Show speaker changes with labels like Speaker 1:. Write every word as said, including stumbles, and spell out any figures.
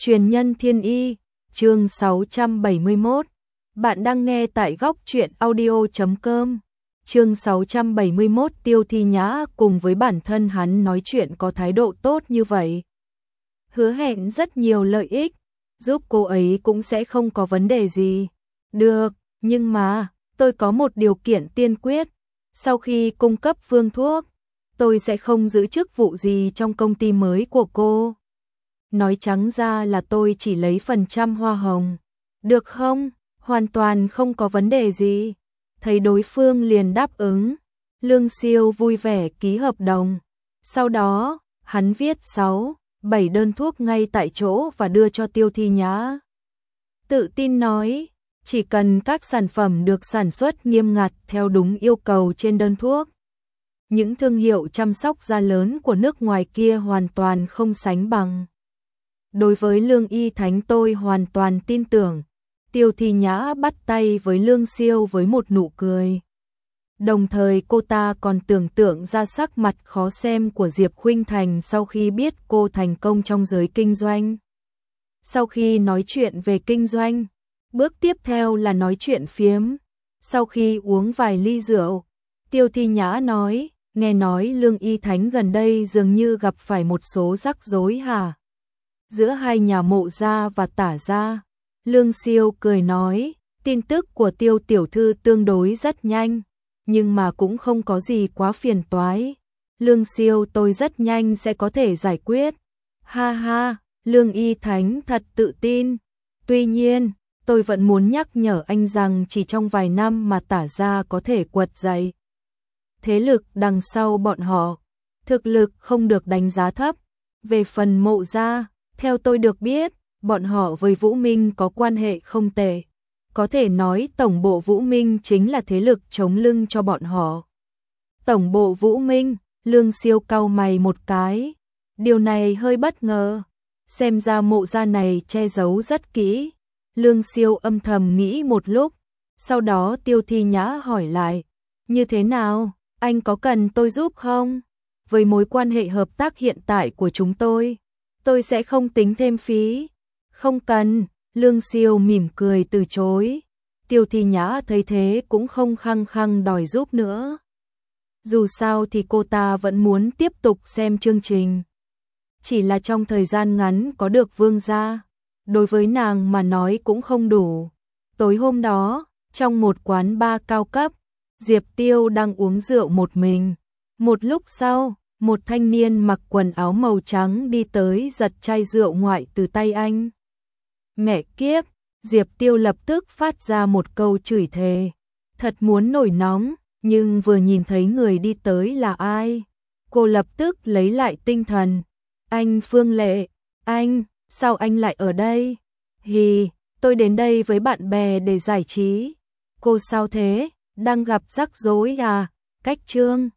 Speaker 1: Truyền nhân thiên y, chương sáu trăm bảy mươi mốt. Bạn đang nghe tại góc truyện audio chấm com. Chương sáu trăm bảy mươi mốt. Tiêu Thi Nhã cùng với bản thân hắn nói chuyện có thái độ tốt như vậy, hứa hẹn rất nhiều lợi ích, giúp cô ấy cũng sẽ không có vấn đề gì. Được, nhưng mà tôi có một điều kiện tiên quyết, sau khi cung cấp phương thuốc, tôi sẽ không giữ chức vụ gì trong công ty mới của cô. Nói trắng ra là tôi chỉ lấy phần trăm hoa hồng. Được không? Hoàn toàn không có vấn đề gì. Thấy đối phương liền đáp ứng, Lương Siêu vui vẻ ký hợp đồng. Sau đó, hắn viết sáu, bảy đơn thuốc ngay tại chỗ và đưa cho Tiêu Thi Nhã. Tự tin nói, chỉ cần các sản phẩm được sản xuất nghiêm ngặt theo đúng yêu cầu trên đơn thuốc. Những thương hiệu chăm sóc da lớn của nước ngoài kia hoàn toàn không sánh bằng. Đối với Lương Y Thánh tôi hoàn toàn tin tưởng. Tiêu Thi Nhã bắt tay với Lương Siêu với một nụ cười. Đồng thời cô ta còn tưởng tượng ra sắc mặt khó xem của Diệp Khuynh Thành sau khi biết cô thành công trong giới kinh doanh. Sau khi nói chuyện về kinh doanh, bước tiếp theo là nói chuyện phiếm. Sau khi uống vài ly rượu, Tiêu Thi Nhã nói, nghe nói Lương Y Thánh gần đây dường như gặp phải một số rắc rối hả? Giữa hai nhà Mộ gia và Tả gia. Lương Siêu cười nói, tin tức của Tiêu tiểu thư tương đối rất nhanh, nhưng mà cũng không có gì quá phiền toái. Lương Siêu tôi rất nhanh sẽ có thể giải quyết. Ha ha, Lương Y Thánh thật tự tin. Tuy nhiên, tôi vẫn muốn nhắc nhở anh rằng chỉ trong vài năm mà Tả gia có thể quật dậy thế lực đằng sau bọn họ, thực lực không được đánh giá thấp. Về phần Mộ gia, theo tôi được biết, bọn họ với Vũ Minh có quan hệ không tệ. Có thể nói tổng bộ Vũ Minh chính là thế lực chống lưng cho bọn họ. Tổng bộ Vũ Minh, Lương Siêu cau mày một cái. Điều này hơi bất ngờ. Xem ra Mộ gia này che giấu rất kỹ. Lương Siêu âm thầm nghĩ một lúc. Sau đó Tiêu Thi Nhã hỏi lại. Như thế nào? Anh có cần tôi giúp không? Với mối quan hệ hợp tác hiện tại của chúng tôi, tôi sẽ không tính thêm phí. Không cần, Lương Siêu mỉm cười từ chối. Tiêu Thi Nhã thấy thế cũng không khăng khăng đòi giúp nữa. Dù sao thì cô ta vẫn muốn tiếp tục xem chương trình. Chỉ là trong thời gian ngắn có được Vương gia, đối với nàng mà nói cũng không đủ. Tối hôm đó, trong một quán bar cao cấp, Diệp Tiêu đang uống rượu một mình. Một lúc sau, một thanh niên mặc quần áo màu trắng đi tới giật chai rượu ngoại từ tay anh. Mẹ kiếp, Diệp Tiêu lập tức phát ra một câu chửi thề. Thật muốn nổi nóng, nhưng vừa nhìn thấy người đi tới là ai, cô lập tức lấy lại tinh thần. Anh Phương Lệ, anh, sao anh lại ở đây? Hì, tôi đến đây với bạn bè để giải trí. Cô sao thế, đang gặp rắc rối à? Cách Trương